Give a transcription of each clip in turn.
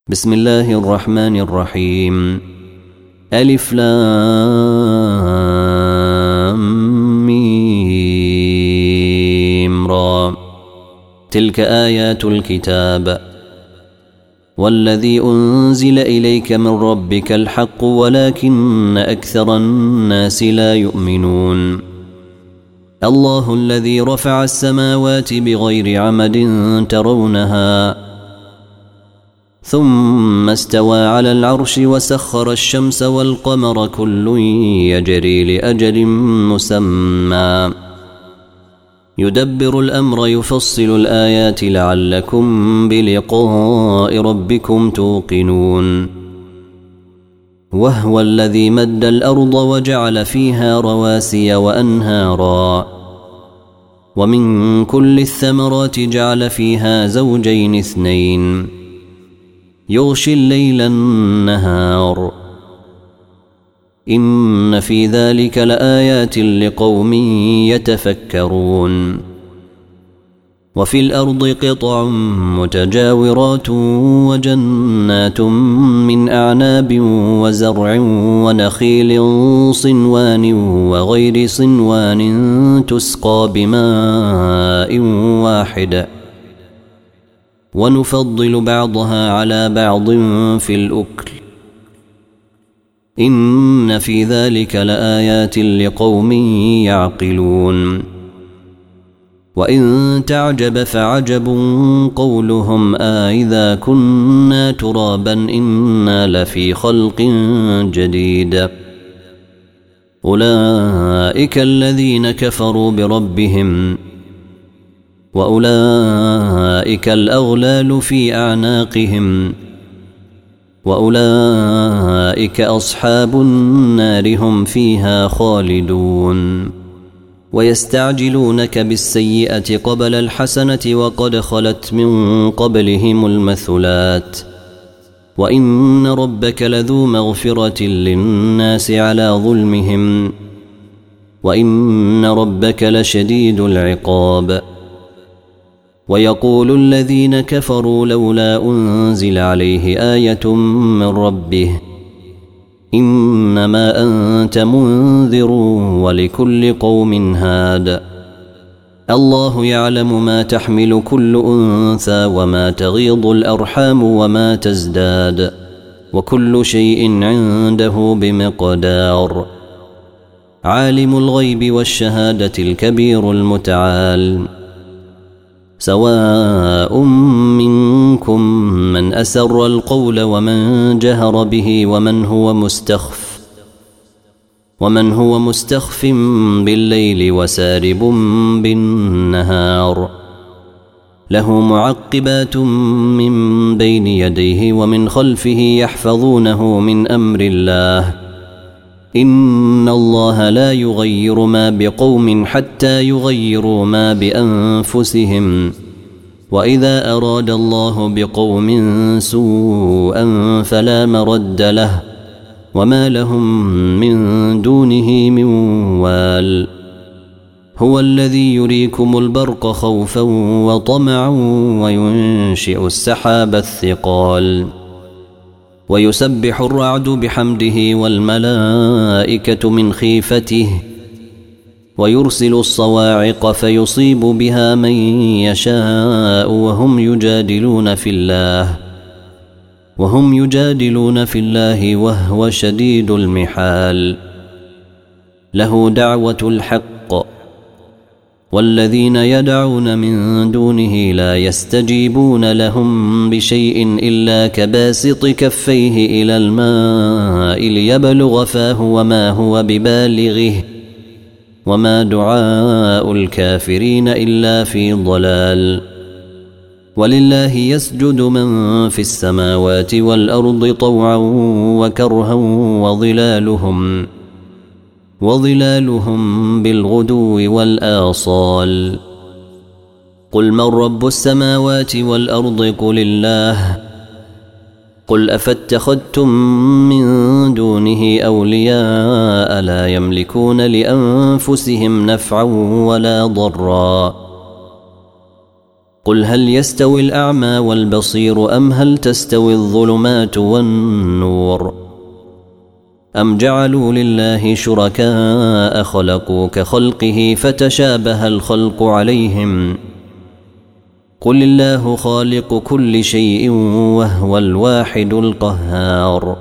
بسم الله الرحمن الرحيم. ألف لام ميم را. تلك آيات الكتاب والذي أنزل إليك من ربك الحق ولكن أكثر الناس لا يؤمنون. الله الذي رفع السماوات بغير عمد ترونها ثم استوى على العرش وسخر الشمس والقمر كل يجري لأجل مسمى يدبر الأمر يفصل الآيات لعلكم بلقاء ربكم توقنون. وهو الذي مد الأرض وجعل فيها رواسي وأنهارا ومن كل الثمرات جعل فيها زوجين اثنين يغشي الليل النهار إن في ذلك لآيات لقوم يتفكرون. وفي الأرض قطع متجاورات وجنات من أعناب وزرع ونخيل صنوان وغير صنوان تسقى بماء واحد ونفضل بعضها على بعض في الأكل إن في ذلك لآيات لقوم يعقلون. وإن تعجب فعجب قولهم أإذا كنا ترابا إنا لفي خلق جديد. أولئك الذين كفروا بربهم وأولئك الأغلال في أعناقهم وأولئك أصحاب النار هم فيها خالدون. ويستعجلونك بالسيئة قبل الحسنة وقد خلت من قبلهم المثلات وإن ربك لذو مغفرة للناس على ظلمهم وإن ربك لشديد العقاب. ويقول الذين كفروا لولا أنزل عليه آية من ربه إنما أنت منذر ولكل قوم هاد. الله يعلم ما تحمل كل أنثى وما تغيض الأرحام وما تزداد وكل شيء عنده بمقدار. عالم الغيب والشهادة الكبير المتعال. سواء منكم من أسر القول ومن جهر به ومن هو مستخف بالليل وسارب بالنهار. له معقبات من بين يديه ومن خلفه يحفظونه من أمر الله. إن الله لا يغير ما بقوم حتى يغيروا ما بأنفسهم وإذا أراد الله بقوم سوءا فلا مرد له وما لهم من دونه من وال. هو الذي يريكم البرق خوفا وطمعا وينشئ السحاب الثقال ويسبح الرعد بحمده والملائكة من خيفته ويرسل الصواعق فيصيب بها من يشاء وهم يجادلون في الله وهو شديد المحال. له دعوة الحق والذين يدعون من دونه لا يستجيبون لهم بشيء إلا كباسط كفيه إلى الماء ليبلغ فاه وما هو ببالغه وما دعاء الكافرين إلا في ضلال. ولله يسجد من في السماوات والأرض طوعا وكرها وظلالهم بالغدو والآصال. قل من رب السماوات والأرض قل الله. قل أفاتخذتم من دونه أولياء لا يملكون لأنفسهم نفعا ولا ضرا قل هل يستوي الأعمى والبصير أم هل تستوي الظلمات والنور أم جعلوا لله شركاء خلقوا كخلقه فتشابه الخلق عليهم قل الله خالق كل شيء وهو الواحد القهار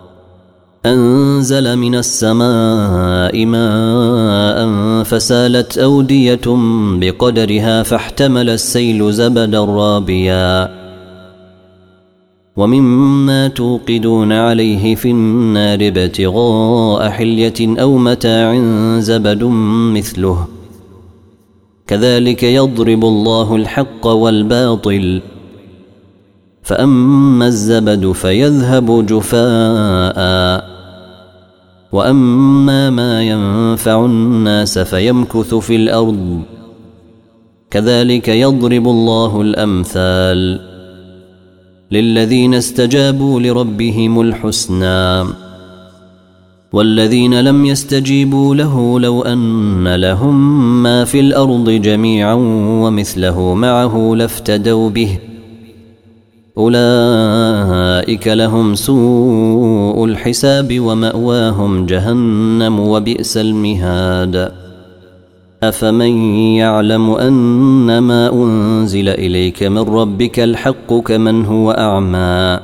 أنزل من السماء ماء فسالت أودية بقدرها فاحتمل السيل زبدا رابيا ومما توقدون عليه في النار ابتغاء حلية أو متاع زبد مثله كذلك يضرب الله الحق والباطل فأما الزبد فيذهب جفاء وأما ما ينفع الناس فيمكث في الأرض كذلك يضرب الله الأمثال للذين استجابوا لربهم الحسنى والذين لم يستجيبوا له لو أن لهم ما في الأرض جميعا ومثله معه لافتدوا به أولئك لهم سوء الحساب ومأواهم جهنم وبئس المهاد أفمن يعلم أن ما أنزل إليك من ربك الحق كمن هو أعمى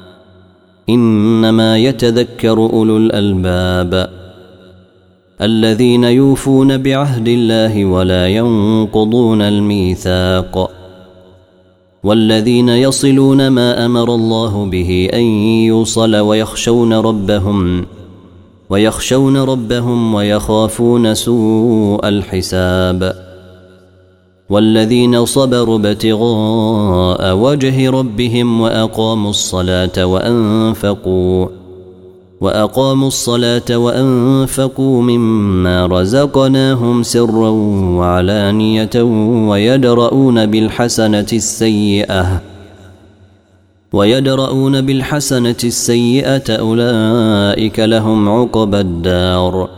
إنما يتذكر أولو الألباب الذين يوفون بعهد الله ولا ينقضون الميثاق والذين يصلون ما أمر الله به أن يوصل ويخشون ربهم ويخافون سوء الحساب والذين صبروا ابتغاء وجه ربهم وأقاموا الصلاة وأنفقوا مما رزقناهم سرا وعلانية ويدرؤون بالحسنة السيئة أولئك لهم عقبى الدار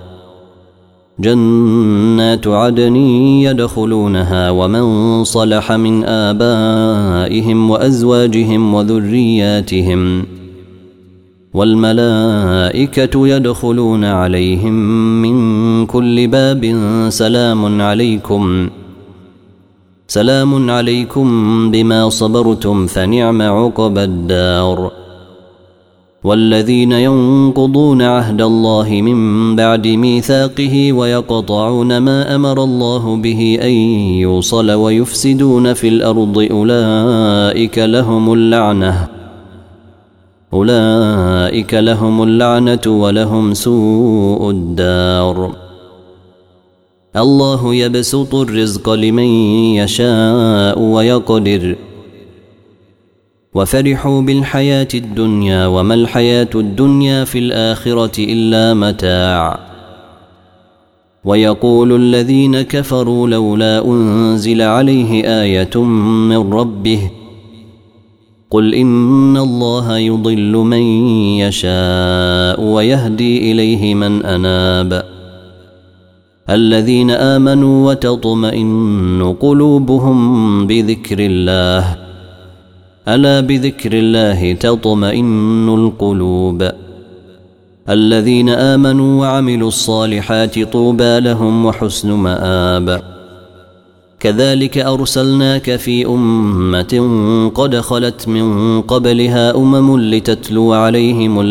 جنات عدن يدخلونها ومن صلح من آبائهم وأزواجهم وذرياتهم والملائكة يدخلون عليهم من كل باب سلام عليكم بما صبرتم فنعم عقبى الدار والذين ينقضون عهد الله من بعد ميثاقه ويقطعون ما أمر الله به أن يوصل ويفسدون في الأرض أولئك لهم اللعنة ولهم سوء الدار الله يبسط الرزق لمن يشاء ويقدر وفرحوا بالحياة الدنيا وما الحياة الدنيا في الآخرة إلا متاع ويقول الذين كفروا لولا أنزل عليه آية من ربه قل إن الله يضل من يشاء ويهدي إليه من أناب الذين آمنوا وتطمئن قلوبهم بذكر الله ألا بذكر الله تطمئن القلوب الذين آمنوا وعملوا الصالحات طوبى لهم وحسن مآب كذلك أرسلناك في أمة قد خلت من قبلها لتتلو عليهم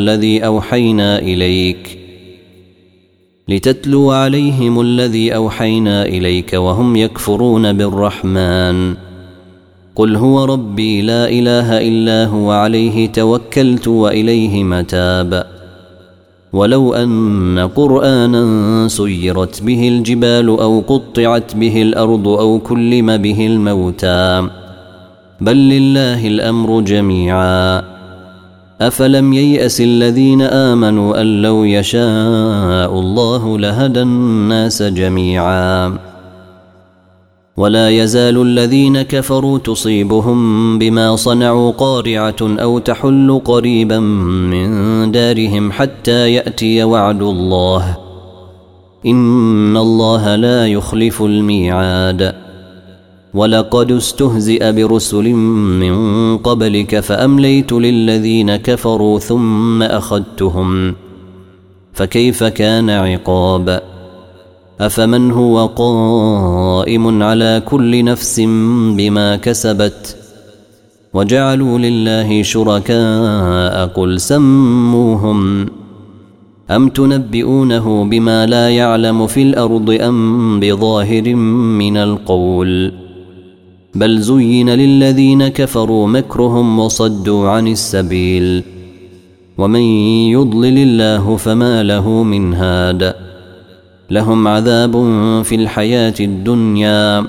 الذي أوحينا إليك وهم يكفرون بالرحمن قل هو ربي لا إله إلا هو عليه توكلت وإليه متاب ولو أن قرآنا سيرت به الجبال أو قطعت به الأرض أو كلم به الموتى بل لله الأمر جميعا أفلم ييأس الذين آمنوا أن لو يشاء الله لهدى الناس جميعا ولا يزال الذين كفروا تصيبهم بما صنعوا قارعة أو تحل قريبا من دارهم حتى يأتي وعد الله إن الله لا يخلف الميعاد ولقد استهزئ برسل من قبلك فأمليت للذين كفروا ثم أخذتهم فكيف كان عقاب أفمن هو قائم على كل نفس بما كسبت وجعلوا لله شركاء قل سموهم أم تنبئونه بما لا يعلم في الأرض أم بظاهر من القول بل زين للذين كفروا مكرهم وصدوا عن السبيل ومن يضلل الله فما له من هاد لهم عذاب في الحياة الدنيا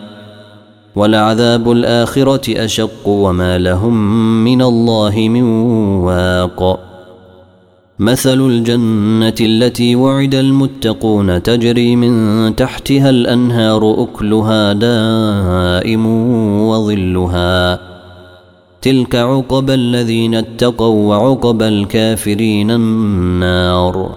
ولعذاب الآخرة أشق وما لهم من الله من واق مثل الجنة التي وعد المتقون تجري من تحتها الأنهار أكلها دائم وظلها تلك عقبى الذين اتقوا وعقبى الكافرين النار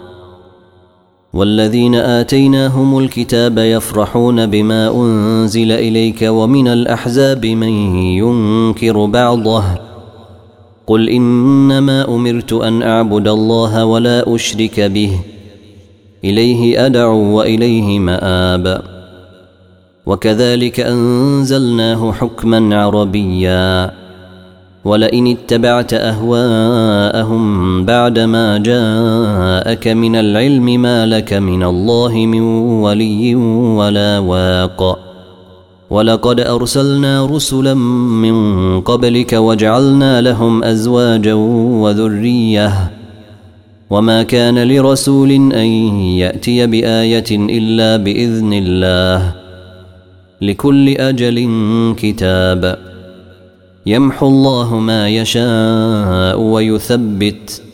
والذين آتيناهم الكتاب يفرحون بما أنزل إليك ومن الأحزاب من ينكر بعضه قل إنما أمرت أن أعبد الله ولا أشرك به إليه أدعو وإليه مآب وكذلك أنزلناه حكما عربيا ولئن اتبعت أهواءهم بعدما جاءك من العلم ما لك من الله من ولي ولا واق ولقد أرسلنا رسلا من قبلك وجعلنا لهم أزواجا وذرية وما كان لرسول أن يأتي بآية إلا بإذن الله لكل أجل كتاب يمحو الله ما يشاء ويثبت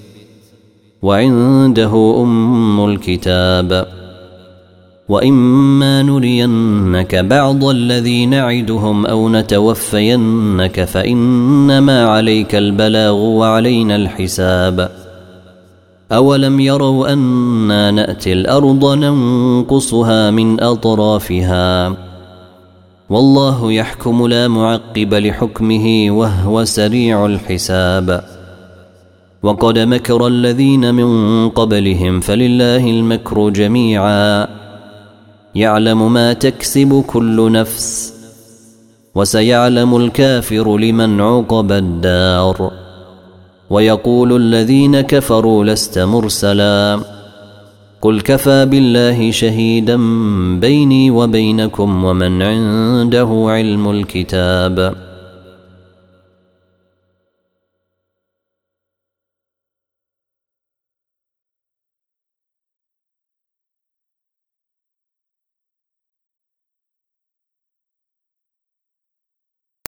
وعنده أم الكتاب وإما نرينك بعض الذي نعدهم أو نتوفينك فإنما عليك البلاغ وعلينا الحساب أولم يروا أنا نأتي الأرض ننقصها من أطرافها والله يحكم لا معقب لحكمه وهو سريع الحساب وقد مكر الذين من قبلهم فلله المكر جميعا يعلم ما تكسب كل نفس وسيعلم الكافر لمن عقب الدار ويقول الذين كفروا لست مرسلا قل كفى بالله شهيدا بيني وبينكم ومن عنده علم الكتاب